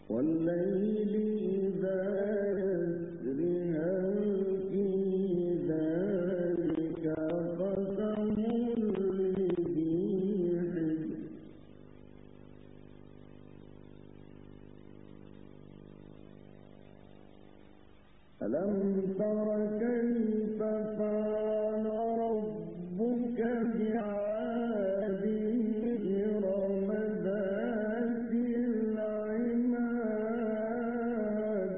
والليل إذا يسر هل في ذلك قسم لذي حجر ألم تر كيف فعل ربك بعاد إرم ذات العماد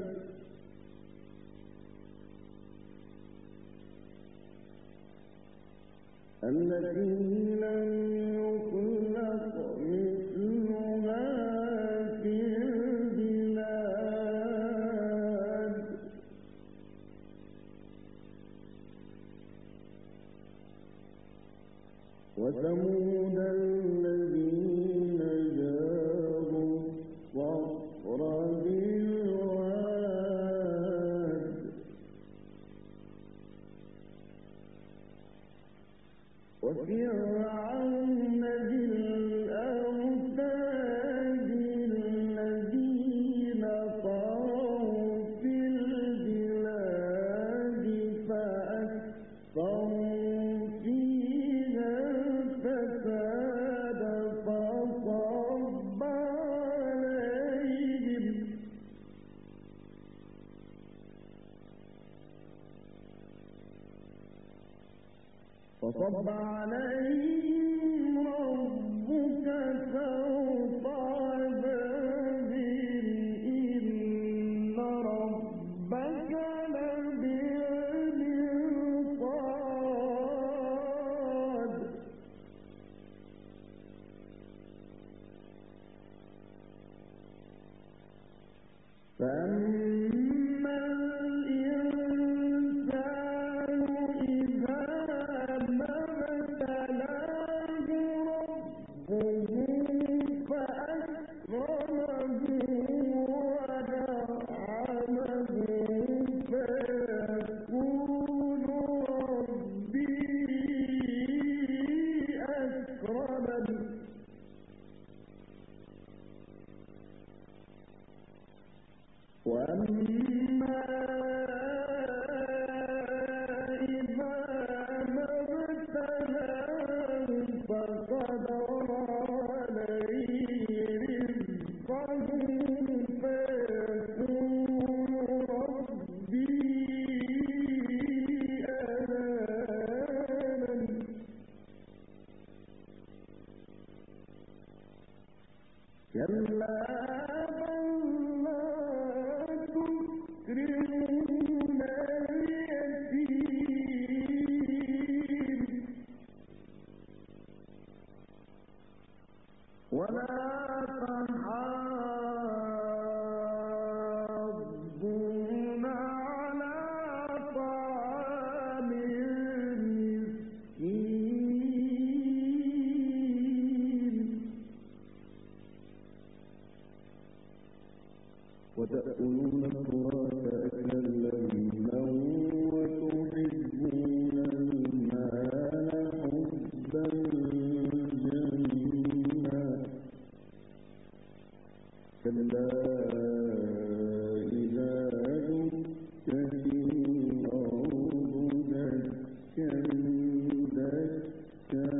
التي لم يخلق مثلها في البلاد وثمود الذين جابوا الصخر بالواد وفرعون ذي الأوتاد الذين طغوا في البلاد فأكثروا فيها الفساد فصب عليهم ربك سوط عذاب إن ربك لبالمرصاد فأما الإنسان إذا ما ابتلاه ربه فأكرمه ونعمه فيقول ربي أكرمن وأما إذا ما ابتلاه فقدر عليه رزقه فيقول ربي أهانن كلا تكرمون اليتيم ولا تحاضون على طعام المسكين وتأكلون التراث أكلا لما وتحبون المال حبا جما كلا إذا دكت الأرض دكا دكا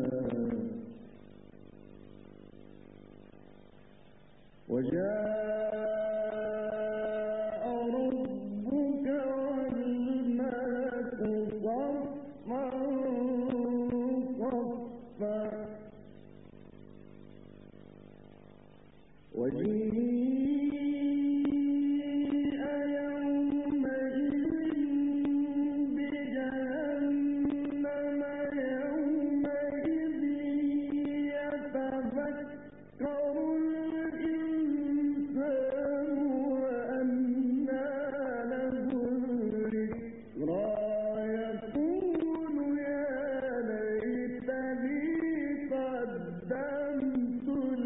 وجاء ربك والملك صفا صفا وجيء يومئذ بجهنم يومئذ يتذكر الإنسان وأنى له الذكرى يقول يا ليتني قدمت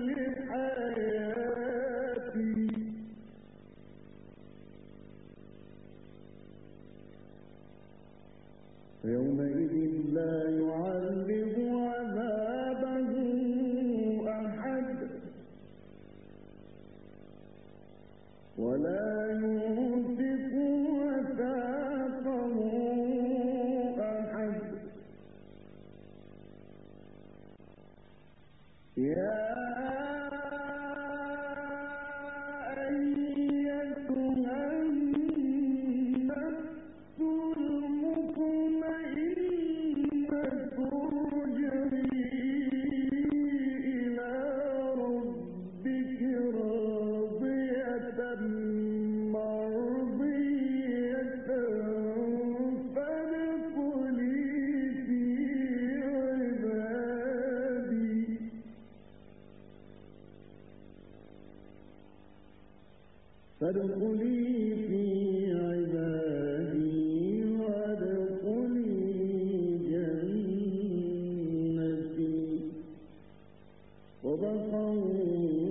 لحياتي فيومئذ لا يعذب عذابه أحد يا أيتها النفس المطمئنة ارجعي إلى ربك راضية مرضية فادخلي في عبادي وادخلي جنتي. صدق الله.